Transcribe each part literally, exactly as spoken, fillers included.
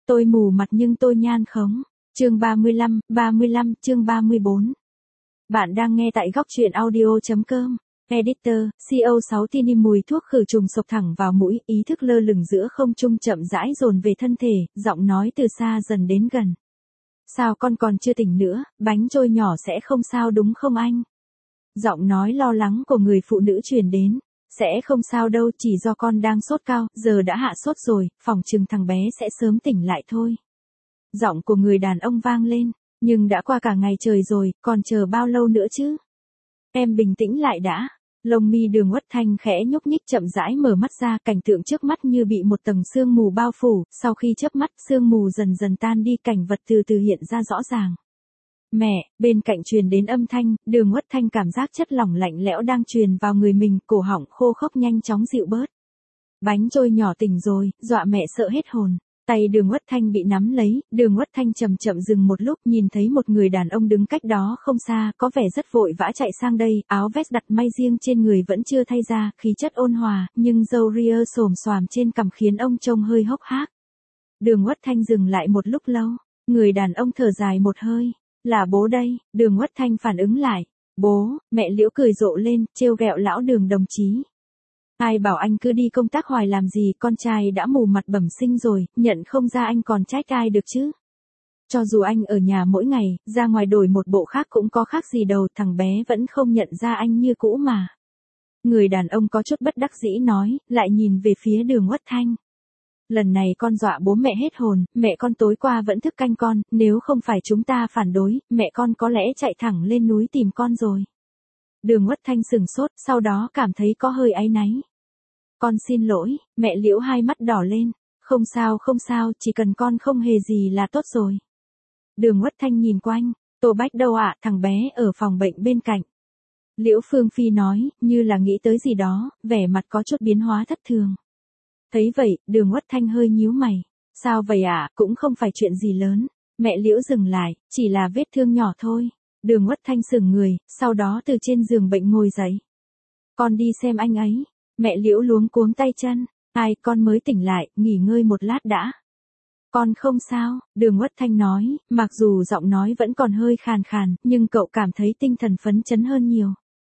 Tôi mù mặt nhưng tôi nhan khống. Chương ba mươi lăm, ba mươi lăm, chương ba mươi bốn. Bạn đang nghe tại góc truyện audio.com. Editor, xê e o sáu Tini mùi thuốc khử trùng sộc thẳng vào mũi, ý thức lơ lửng giữa không trung chậm rãi dồn về thân thể, giọng nói từ xa dần đến gần. Sao con còn chưa tỉnh nữa, bánh trôi nhỏ sẽ không sao đúng không anh? Giọng nói lo lắng của người phụ nữ truyền đến. Sẽ không sao đâu, chỉ do con đang sốt cao, giờ đã hạ sốt rồi, phỏng chừng thằng bé sẽ sớm tỉnh lại thôi. Giọng của người đàn ông vang lên, nhưng đã qua cả ngày trời rồi, còn chờ bao lâu nữa chứ? Em bình tĩnh lại đã. Lông mi Đường Uất Thanh khẽ nhúc nhích chậm rãi mở mắt ra, cảnh tượng trước mắt như bị một tầng sương mù bao phủ, sau khi chớp mắt, sương mù dần dần tan đi, cảnh vật từ từ hiện ra rõ ràng. Mẹ, bên cạnh truyền đến âm thanh, Đường Uất Thanh cảm giác chất lỏng lạnh lẽo đang truyền vào người mình, cổ họng khô khốc nhanh chóng dịu bớt. Bánh trôi nhỏ tỉnh rồi, dọa mẹ sợ hết hồn. Tay Đường Uất Thanh bị nắm lấy, Đường Uất Thanh chậm chậm dừng một lúc, nhìn thấy một người đàn ông đứng cách đó không xa, có vẻ rất vội vã chạy sang đây, áo vest đặt may riêng trên người vẫn chưa thay ra, khí chất ôn hòa, nhưng râu ria xồm xoàm trên cằm khiến ông trông hơi hốc hác. Đường Uất Thanh dừng lại một lúc lâu, người đàn ông thở dài một hơi. Là bố đây. Đường Uất Thanh phản ứng lại. Bố, mẹ Liễu cười rộ lên, trêu ghẹo lão Đường đồng chí. Ai bảo anh cứ đi công tác hoài làm gì, con trai đã mù mặt bẩm sinh rồi, nhận không ra anh còn trách ai được chứ. Cho dù anh ở nhà mỗi ngày, ra ngoài đổi một bộ khác cũng có khác gì đâu, thằng bé vẫn không nhận ra anh như cũ mà. Người đàn ông có chút bất đắc dĩ nói, lại nhìn về phía Đường Uất Thanh. Lần này con dọa bố mẹ hết hồn, mẹ con tối qua vẫn thức canh con, nếu không phải chúng ta phản đối, mẹ con có lẽ chạy thẳng lên núi tìm con rồi. Đường Uất Thanh sừng sốt, sau đó cảm thấy có hơi áy náy. Con xin lỗi, mẹ Liễu hai mắt đỏ lên, không sao không sao, chỉ cần con không hề gì là tốt rồi. Đường Uất Thanh nhìn quanh, Tô Bách đâu ạ, thằng bé ở phòng bệnh bên cạnh. Liễu Phương Phi nói, như là nghĩ tới gì đó, vẻ mặt có chút biến hóa thất thường. Thấy vậy, Đường Uất Thanh hơi nhíu mày. Sao vậy ạ, à? Cũng không phải chuyện gì lớn. Mẹ Liễu dừng lại, chỉ là vết thương nhỏ thôi. Đường Uất Thanh sững người, sau đó từ trên giường bệnh ngồi dậy. Con đi xem anh ấy. Mẹ Liễu luống cuống tay chân. Ai, con mới tỉnh lại, nghỉ ngơi một lát đã. Con không sao, Đường Uất Thanh nói, mặc dù giọng nói vẫn còn hơi khàn khàn, nhưng cậu cảm thấy tinh thần phấn chấn hơn nhiều.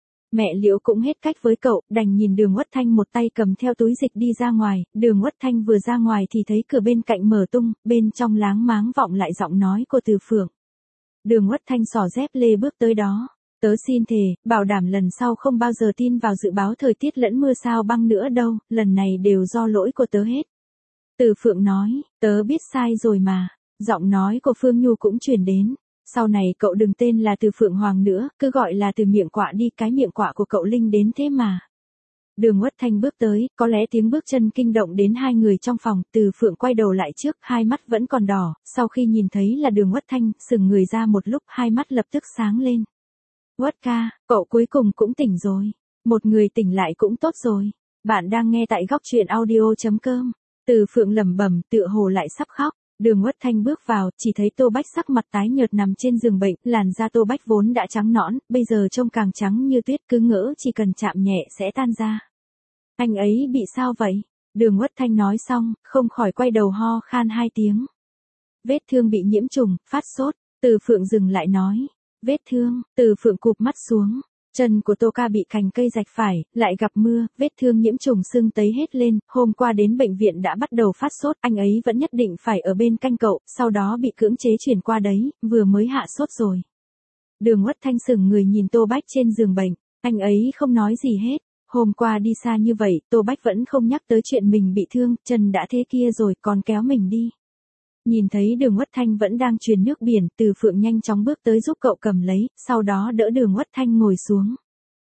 Mẹ Liễu cũng hết cách với cậu, đành nhìn Đường Uất Thanh một tay cầm theo túi dịch đi ra ngoài, Đường Uất Thanh vừa ra ngoài thì thấy cửa bên cạnh mở tung, bên trong láng máng vọng lại giọng nói của Từ Phượng. Đường Uất Thanh xỏ dép lê bước tới đó, tớ xin thề, bảo đảm lần sau không bao giờ tin vào dự báo thời tiết lẫn mưa sao băng nữa đâu, lần này đều do lỗi của tớ hết. Từ Phượng nói, tớ biết sai rồi mà, giọng nói của Phương Nhu cũng truyền đến. Sau này cậu đừng tên là Từ Phượng Hoàng nữa, cứ gọi là Từ Miệng Quạ đi, cái miệng quạ của cậu linh đến thế mà. Đường Uất Thanh bước tới, có lẽ tiếng bước chân kinh động đến hai người trong phòng, Từ Phượng quay đầu lại trước, hai mắt vẫn còn đỏ, sau khi nhìn thấy là Đường Uất Thanh, sừng người ra một lúc, hai mắt lập tức sáng lên. Uất ca, cậu cuối cùng cũng tỉnh rồi. Một người tỉnh lại cũng tốt rồi. Bạn đang nghe tại góc truyện audio.com. Từ Phượng lẩm bẩm, tựa hồ lại sắp khóc. Đường Uất Thanh bước vào, chỉ thấy Tô Bách sắc mặt tái nhợt nằm trên giường bệnh, làn da Tô Bách vốn đã trắng nõn, bây giờ trông càng trắng như tuyết, cứ ngỡ chỉ cần chạm nhẹ sẽ tan ra. Anh ấy bị sao vậy? Đường Uất Thanh nói xong, không khỏi quay đầu ho khan hai tiếng. Vết thương bị nhiễm trùng, phát sốt. Từ Phượng dừng lại nói. Vết thương. Từ Phượng cụp mắt xuống. Chân của Tô Ca bị cành cây rạch phải, lại gặp mưa, vết thương nhiễm trùng sưng tấy hết lên, hôm qua đến bệnh viện đã bắt đầu phát sốt, anh ấy vẫn nhất định phải ở bên canh cậu, sau đó bị cưỡng chế chuyển qua đấy, vừa mới hạ sốt rồi. Đường Uất Thanh sững người nhìn Tô Bách trên giường bệnh, anh ấy không nói gì hết, hôm qua đi xa như vậy, Tô Bách vẫn không nhắc tới chuyện mình bị thương, chân đã thế kia rồi còn kéo mình đi. Nhìn thấy Đường Uất Thanh vẫn đang truyền nước biển, Từ Phượng nhanh chóng bước tới giúp cậu cầm lấy, sau đó đỡ Đường Uất Thanh ngồi xuống.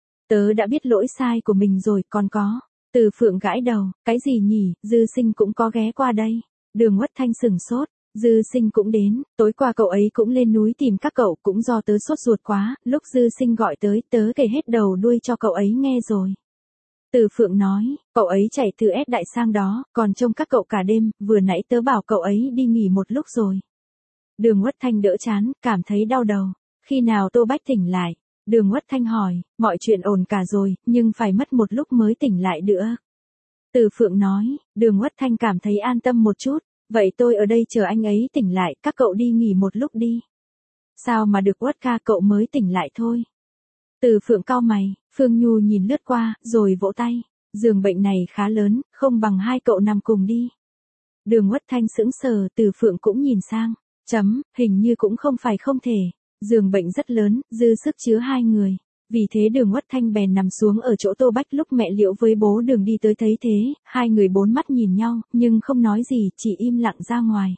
Tớ đã biết lỗi sai của mình rồi, còn có. Từ Phượng gãi đầu, cái gì nhỉ, Dư Sinh cũng có ghé qua đây. Đường Uất Thanh sửng sốt, Dư Sinh cũng đến, tối qua cậu ấy cũng lên núi tìm các cậu, cũng do tớ sốt ruột quá, lúc Dư Sinh gọi tới, tớ kể hết đầu đuôi cho cậu ấy nghe rồi. Từ Phượng nói, cậu ấy chạy từ S đại sang đó, còn trông các cậu cả đêm, vừa nãy tớ bảo cậu ấy đi nghỉ một lúc rồi. Đường Uất Thanh đỡ chán, cảm thấy đau đầu. Khi nào Tô Bách tỉnh lại? Đường Uất Thanh hỏi, mọi chuyện ổn cả rồi, nhưng phải mất một lúc mới tỉnh lại nữa. Từ Phượng nói, Đường Uất Thanh cảm thấy an tâm một chút, Vậy tôi ở đây chờ anh ấy tỉnh lại, các cậu đi nghỉ một lúc đi. Sao mà được Uất ca, cậu mới tỉnh lại thôi. Từ Phượng cau mày, Phương Nhu nhìn lướt qua, rồi vỗ tay. Giường bệnh này khá lớn, không bằng hai cậu nằm cùng đi. Đường Uất Thanh sững sờ, Từ Phượng cũng nhìn sang. Chấm, hình như cũng không phải không thể. Giường bệnh rất lớn, dư sức chứa hai người. Vì thế Đường Uất Thanh bèn nằm xuống ở chỗ Tô Bách. Lúc mẹ Liễu với bố Đường đi tới thấy thế, hai người bốn mắt nhìn nhau, nhưng không nói gì, chỉ im lặng ra ngoài.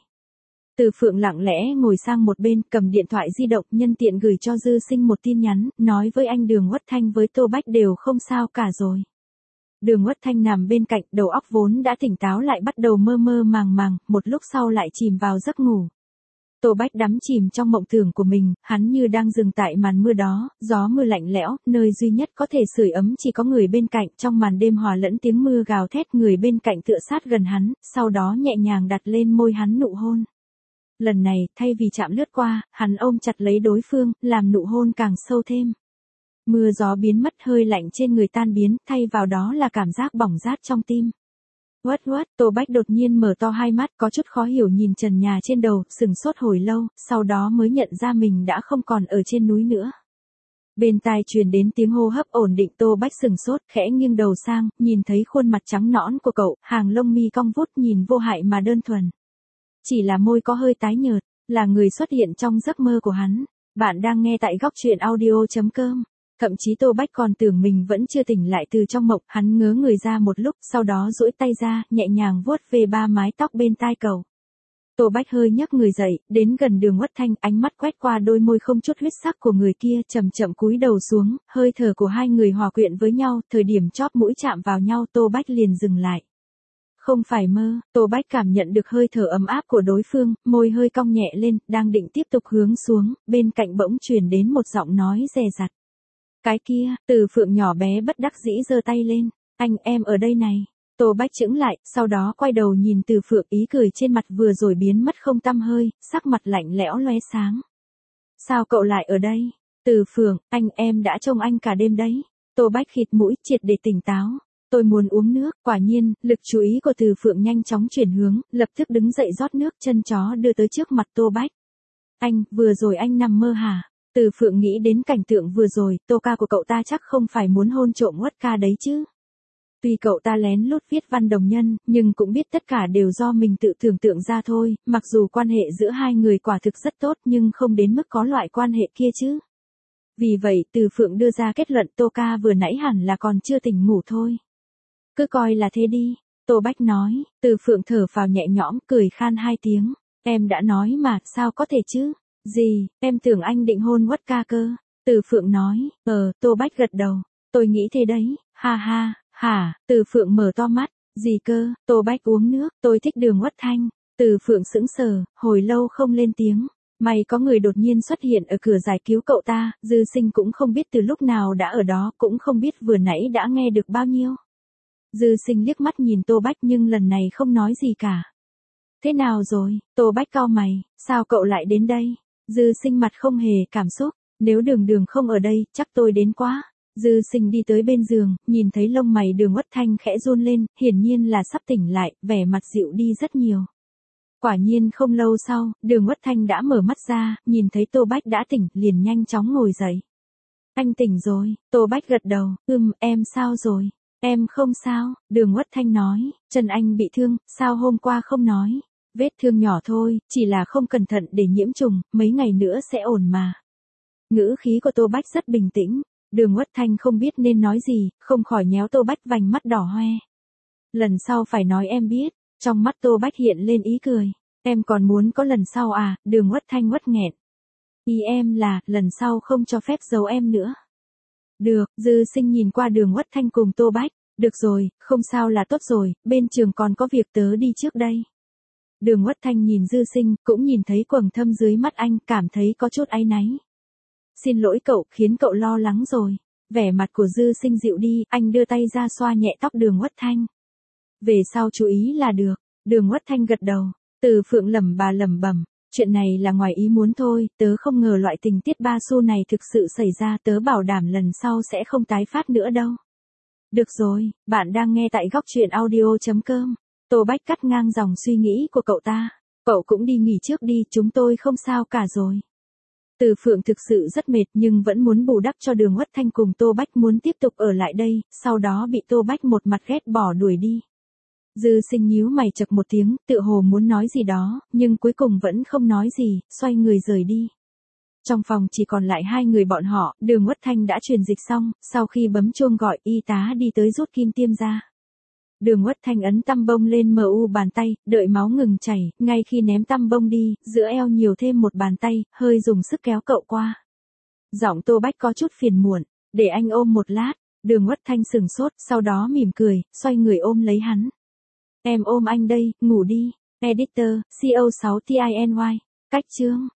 Từ Phượng lặng lẽ ngồi sang một bên, cầm điện thoại di động, nhân tiện gửi cho Dư Sinh một tin nhắn, nói với anh Đường Uất Thanh với Tô Bách đều không sao cả rồi. Đường Uất Thanh nằm bên cạnh, đầu óc vốn đã tỉnh táo lại bắt đầu mơ mơ màng màng, một lúc sau lại chìm vào giấc ngủ. Tô Bách đắm chìm trong mộng tưởng của mình, hắn như đang dừng tại màn mưa đó, gió mưa lạnh lẽo, nơi duy nhất có thể sưởi ấm chỉ có người bên cạnh, trong màn đêm hòa lẫn tiếng mưa gào thét, người bên cạnh tựa sát gần hắn, sau đó nhẹ nhàng đặt lên môi hắn nụ hôn. Lần này, thay vì chạm lướt qua, hắn ôm chặt lấy đối phương, làm nụ hôn càng sâu thêm. Mưa gió biến mất, hơi lạnh trên người tan biến, thay vào đó là cảm giác bỏng rát trong tim. Uất uất, Tô Bách đột nhiên mở to hai mắt, có chút khó hiểu nhìn trần nhà trên đầu, sừng sốt hồi lâu, sau đó mới nhận ra mình đã không còn ở trên núi nữa. Bên tai truyền đến tiếng hô hấp ổn định, Tô Bách sừng sốt, khẽ nghiêng đầu sang, nhìn thấy khuôn mặt trắng nõn của cậu, hàng lông mi cong vút nhìn vô hại mà đơn thuần. Chỉ là môi có hơi tái nhợt, là người xuất hiện trong giấc mơ của hắn. Bạn đang nghe tại góc truyện audio chấm com. Thậm chí Tô Bách còn tưởng mình vẫn chưa tỉnh lại từ trong mộng, hắn ngớ người ra một lúc, sau đó duỗi tay ra, nhẹ nhàng vuốt về ba mái tóc bên tai cậu. Tô Bách hơi nhấc người dậy, đến gần Đường Uất Thanh, ánh mắt quét qua đôi môi không chút huyết sắc của người kia, chậm chậm cúi đầu xuống, hơi thở của hai người hòa quyện với nhau, thời điểm chóp mũi chạm vào nhau, Tô Bách liền dừng lại. Không phải mơ, Tô Bách cảm nhận được hơi thở ấm áp của đối phương, môi hơi cong nhẹ lên, đang định tiếp tục hướng xuống, bên cạnh bỗng truyền đến một giọng nói dè dặt. Cái kia, Từ Phượng nhỏ bé bất đắc dĩ giơ tay lên, anh em ở đây này. Tô Bách chững lại, sau đó quay đầu nhìn Từ Phượng, ý cười trên mặt vừa rồi biến mất không tăm hơi, sắc mặt lạnh lẽo lóe sáng. Sao cậu lại ở đây? Từ Phượng, anh em đã trông anh cả đêm đấy. Tô Bách khịt mũi, triệt để tỉnh táo. Tôi muốn uống nước, quả nhiên, lực chú ý của Từ Phượng nhanh chóng chuyển hướng, lập tức đứng dậy rót nước, chân chó đưa tới trước mặt Tô Bách. Anh, vừa rồi anh nằm mơ hả? Từ Phượng nghĩ đến cảnh tượng vừa rồi, Tô ca của cậu ta chắc không phải muốn hôn trộm Uất ca đấy chứ. Tuy cậu ta lén lút viết văn đồng nhân, nhưng cũng biết tất cả đều do mình tự tưởng tượng ra thôi, mặc dù quan hệ giữa hai người quả thực rất tốt nhưng không đến mức có loại quan hệ kia chứ. Vì vậy, Từ Phượng đưa ra kết luận Tô ca vừa nãy hẳn là còn chưa tỉnh ngủ thôi. Cứ coi là thế đi, Tô Bách nói. Từ Phượng thở phào nhẹ nhõm, cười khan hai tiếng. Em đã nói mà, sao có thể chứ? Gì, em tưởng anh định hôn Uất ca cơ. Từ Phượng nói. Ờ, Tô Bách gật đầu. Tôi nghĩ thế đấy, ha ha, hả? Từ Phượng mở to mắt. Gì cơ? Tô Bách uống nước, tôi thích Đường Uất Thanh. Từ Phượng sững sờ, hồi lâu không lên tiếng. May có người đột nhiên xuất hiện ở cửa giải cứu cậu ta, Dư Sinh cũng không biết từ lúc nào đã ở đó, cũng không biết vừa nãy đã nghe được bao nhiêu. Dư Sinh liếc mắt nhìn Tô Bách nhưng lần này không nói gì cả. Thế nào rồi? Tô Bách cau mày, sao cậu lại đến đây? Dư Sinh mặt không hề cảm xúc, nếu Đường Đường không ở đây, chắc tôi đến quá. Dư Sinh đi tới bên giường, nhìn thấy lông mày Đường Uất Thanh khẽ run lên, hiển nhiên là sắp tỉnh lại, vẻ mặt dịu đi rất nhiều. Quả nhiên không lâu sau, Đường Uất Thanh đã mở mắt ra, nhìn thấy Tô Bách đã tỉnh, liền nhanh chóng ngồi dậy. Anh tỉnh rồi, Tô Bách gật đầu, ừm, em sao rồi? Em không sao, Đường Uất Thanh nói, chân anh bị thương, sao hôm qua không nói? Vết thương nhỏ thôi, chỉ là không cẩn thận để nhiễm trùng, mấy ngày nữa sẽ ổn mà. Ngữ khí của Tô Bách rất bình tĩnh, Đường Uất Thanh không biết nên nói gì, không khỏi nhéo Tô Bách vành mắt đỏ hoe. Lần sau phải nói em biết, trong mắt Tô Bách hiện lên ý cười, em còn muốn có lần sau à? Đường Uất Thanh uất nghẹn. Ý em là, lần sau không cho phép giấu em nữa. Được, Dư Sinh nhìn qua Đường Uất Thanh cùng Tô Bách, được rồi, không sao là tốt rồi, bên trường còn có việc tớ đi trước đây. Đường Uất Thanh nhìn Dư Sinh, cũng nhìn thấy quầng thâm dưới mắt anh, cảm thấy có chút áy náy. Xin lỗi cậu, khiến cậu lo lắng rồi. Vẻ mặt của Dư Sinh dịu đi, anh đưa tay ra xoa nhẹ tóc Đường Uất Thanh. Về sau chú ý là được. Đường Uất Thanh gật đầu. Từ Phượng lẩm bà lẩm bẩm, chuyện này là ngoài ý muốn thôi, tớ không ngờ loại tình tiết ba xu này thực sự xảy ra, tớ bảo đảm lần sau sẽ không tái phát nữa đâu. Được rồi, bạn đang nghe tại góc truyện audio chấm com. Tô Bách cắt ngang dòng suy nghĩ của cậu ta. Cậu cũng đi nghỉ trước đi, chúng tôi không sao cả rồi. Từ Phượng thực sự rất mệt nhưng vẫn muốn bù đắp cho Đường Uất Thanh cùng Tô Bách muốn tiếp tục ở lại đây, sau đó bị Tô Bách một mặt ghét bỏ đuổi đi. Dư Sinh nhíu mày chậc một tiếng, tựa hồ muốn nói gì đó, nhưng cuối cùng vẫn không nói gì, xoay người rời đi. Trong phòng chỉ còn lại hai người bọn họ, Đường Uất Thanh đã truyền dịch xong, sau khi bấm chuông gọi y tá đi tới rút kim tiêm ra. Đường Uất Thanh ấn tăm bông lên mờ u bàn tay, đợi máu ngừng chảy, ngay khi ném tăm bông đi, giữa eo nhiều thêm một bàn tay, hơi dùng sức kéo cậu qua. Giọng Tô Bách có chút phiền muộn, để anh ôm một lát. Đường Uất Thanh sừng sốt, sau đó mỉm cười, xoay người ôm lấy hắn. Em ôm anh đây, ngủ đi. Editor, C O sáu T I N Y. Cách chương.